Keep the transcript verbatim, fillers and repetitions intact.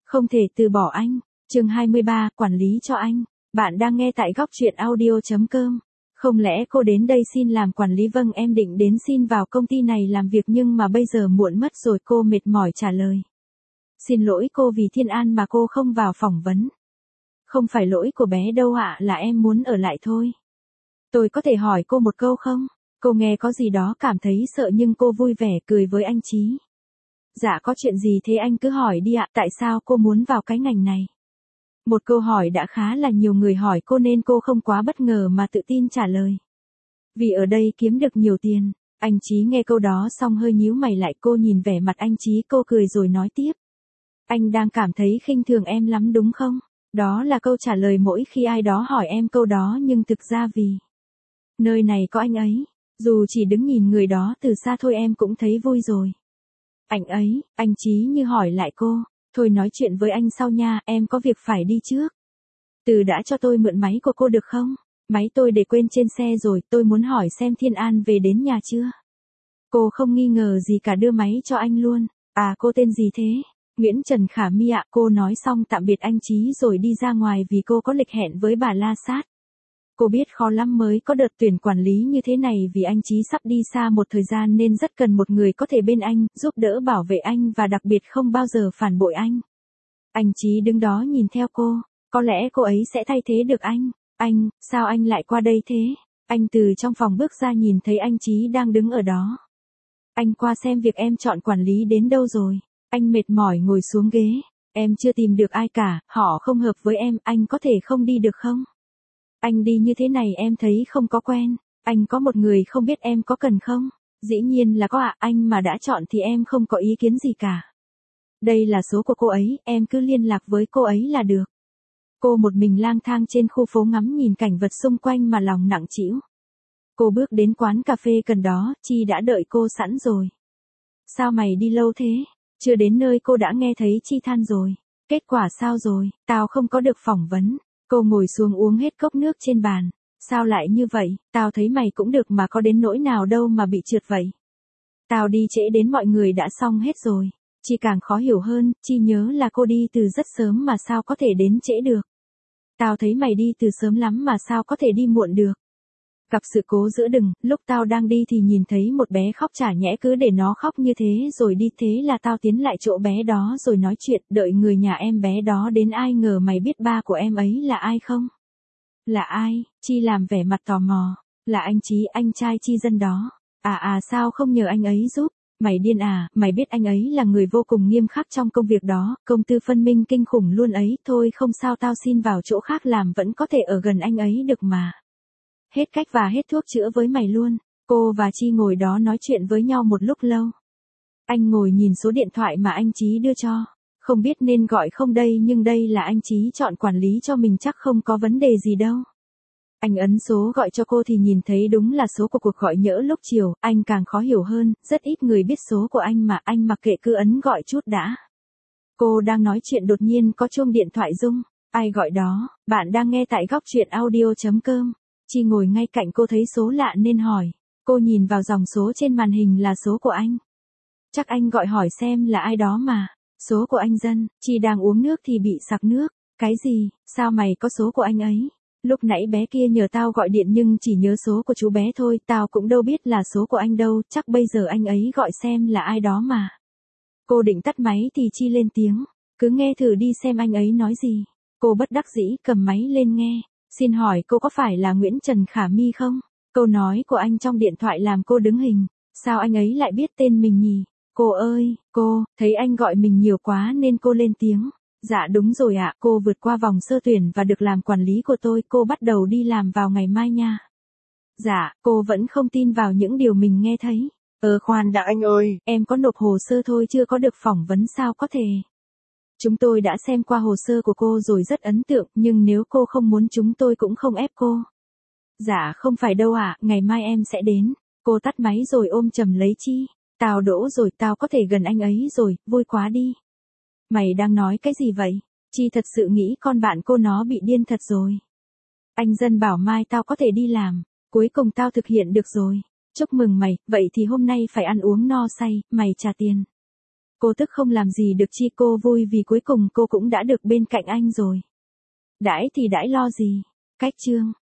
Không thể từ bỏ anh. Chương hai mươi ba, quản lý cho anh. Bạn đang nghe tại góc truyện audio chấm com. Không lẽ cô đến đây xin làm quản lý? Vâng, em định đến xin vào công ty này làm việc nhưng mà bây giờ muộn mất rồi, cô mệt mỏi trả lời. Xin lỗi cô, vì Thiên An mà cô không vào phỏng vấn. Không phải lỗi của bé đâu ạ, là em muốn ở lại thôi. Tôi có thể hỏi cô một câu không? Cô nghe có gì đó cảm thấy sợ nhưng cô vui vẻ cười với anh Chí. Dạ có chuyện gì thế anh cứ hỏi đi ạ, tại sao cô muốn vào cái ngành này? Một câu hỏi đã khá là nhiều người hỏi cô nên cô không quá bất ngờ mà tự tin trả lời. Vì ở đây kiếm được nhiều tiền. Anh Chí nghe câu đó xong hơi nhíu mày lại, cô nhìn vẻ mặt anh Chí, cô cười rồi nói tiếp. Anh đang cảm thấy khinh thường em lắm đúng không? Đó là câu trả lời mỗi khi ai đó hỏi em câu đó, nhưng thực ra vì nơi này có anh ấy, dù chỉ đứng nhìn người đó từ xa thôi em cũng thấy vui rồi. Anh ấy, anh Chí như hỏi lại cô, thôi nói chuyện với anh sau nha, em có việc phải đi trước. Từ đã cho tôi mượn máy của cô được không? Máy tôi để quên trên xe rồi, tôi muốn hỏi xem Thiên An về đến nhà chưa? Cô không nghi ngờ gì cả, đưa máy cho anh luôn. À, cô tên gì thế? Nguyễn Trần Khả My ạ. Cô nói xong tạm biệt anh Chí rồi đi ra ngoài vì cô có lịch hẹn với bà La Sát. Cô biết khó lắm mới có đợt tuyển quản lý như thế này vì anh Chí sắp đi xa một thời gian nên rất cần một người có thể bên anh, giúp đỡ bảo vệ anh và đặc biệt không bao giờ phản bội anh. Anh Chí đứng đó nhìn theo cô, có lẽ cô ấy sẽ thay thế được anh. Anh, sao anh lại qua đây thế? Anh từ trong phòng bước ra nhìn thấy anh Chí đang đứng ở đó. Anh qua xem việc em chọn quản lý đến đâu rồi. Anh mệt mỏi ngồi xuống ghế. Em chưa tìm được ai cả, họ không hợp với em, anh có thể không đi được không? Anh đi như thế này em thấy không có quen. Anh có một người không biết em có cần không? Dĩ nhiên là có ạ, anh mà đã chọn thì em không có ý kiến gì cả. Đây là số của cô ấy, em cứ liên lạc với cô ấy là được. Cô một mình lang thang trên khu phố ngắm nhìn cảnh vật xung quanh mà lòng nặng trĩu. Cô bước đến quán cà phê gần đó, Chi đã đợi cô sẵn rồi. Sao mày đi lâu thế? Chưa đến nơi cô đã nghe thấy Chi than rồi. Kết quả sao rồi? Tao không có được phỏng vấn. Cô ngồi xuống uống hết cốc nước trên bàn. Sao lại như vậy? Tao thấy mày cũng được mà, có đến nỗi nào đâu mà bị trượt vậy. Tao đi trễ đến mọi người đã xong hết rồi. Chi càng khó hiểu hơn, Chi nhớ là cô đi từ rất sớm mà sao có thể đến trễ được. Tao thấy mày đi từ sớm lắm mà sao có thể đi muộn được. Gặp sự cố giữa đường, lúc tao đang đi thì nhìn thấy một bé khóc, chả nhẽ cứ để nó khóc như thế rồi đi, thế là tao tiến lại chỗ bé đó rồi nói chuyện, đợi người nhà em bé đó đến. Ai ngờ mày biết ba của em ấy là ai không? Là ai? Chi làm vẻ mặt tò mò. Là anh Chí, anh trai Chi Dân đó. À à, sao không nhờ anh ấy giúp? Mày điên à, mày biết anh ấy là người vô cùng nghiêm khắc trong công việc đó, công tư phân minh kinh khủng luôn ấy. Thôi không sao, tao xin vào chỗ khác làm, vẫn có thể ở gần anh ấy được mà. Hết cách và hết thuốc chữa với mày luôn. Cô và Chi ngồi đó nói chuyện với nhau một lúc lâu. Anh ngồi nhìn số điện thoại mà anh Chí đưa cho. Không biết nên gọi không đây, nhưng đây là anh Chí chọn quản lý cho mình, chắc không có vấn đề gì đâu. Anh ấn số gọi cho cô thì nhìn thấy đúng là số của cuộc gọi nhỡ lúc chiều. Anh càng khó hiểu hơn, rất ít người biết số của anh mà anh mặc kệ, cứ ấn gọi chút đã. Cô đang nói chuyện đột nhiên có chuông điện thoại rung. Ai gọi đó? Bạn đang nghe tại góc truyện audio chấm com. Chi ngồi ngay cạnh cô thấy số lạ nên hỏi. Cô nhìn vào dòng số trên màn hình là số của anh. Chắc anh gọi hỏi xem là ai đó mà. Số của anh Dân. Chi đang uống nước thì bị sặc nước. Cái gì? Sao mày có số của anh ấy? Lúc nãy bé kia nhờ tao gọi điện nhưng chỉ nhớ số của chú bé thôi, tao cũng đâu biết là số của anh đâu, chắc bây giờ anh ấy gọi xem là ai đó mà. Cô định tắt máy thì Chi lên tiếng. Cứ nghe thử đi xem anh ấy nói gì. Cô bất đắc dĩ cầm máy lên nghe. Xin hỏi cô có phải là Nguyễn Trần Khả My không? Câu nói của anh trong điện thoại làm cô đứng hình. Sao anh ấy lại biết tên mình nhỉ? Cô ơi, cô, thấy anh gọi mình nhiều quá nên cô lên tiếng. Dạ đúng rồi ạ, cô vượt qua vòng sơ tuyển và được làm quản lý của tôi, cô bắt đầu đi làm vào ngày mai nha. Dạ, cô vẫn không tin vào những điều mình nghe thấy. Ờ khoan đã anh ơi, em có nộp hồ sơ thôi chưa có được phỏng vấn sao có thể. Chúng tôi đã xem qua hồ sơ của cô rồi rất ấn tượng, nhưng nếu cô không muốn chúng tôi cũng không ép cô. Dạ không phải đâu ạ, ngày mai em sẽ đến. Cô tắt máy rồi ôm chầm lấy Chi. Tao đỗ rồi, tao có thể gần anh ấy rồi, vui quá đi. Mày đang nói cái gì vậy? Chi thật sự nghĩ con bạn cô nó bị điên thật rồi. Anh Dân bảo mai tao có thể đi làm, cuối cùng tao thực hiện được rồi. Chúc mừng mày, vậy thì hôm nay phải ăn uống no say, mày trả tiền. Cô tức không làm gì được chi, cô vui vì cuối cùng cô cũng đã được bên cạnh anh rồi. Đãi thì đãi lo gì. Cách chương.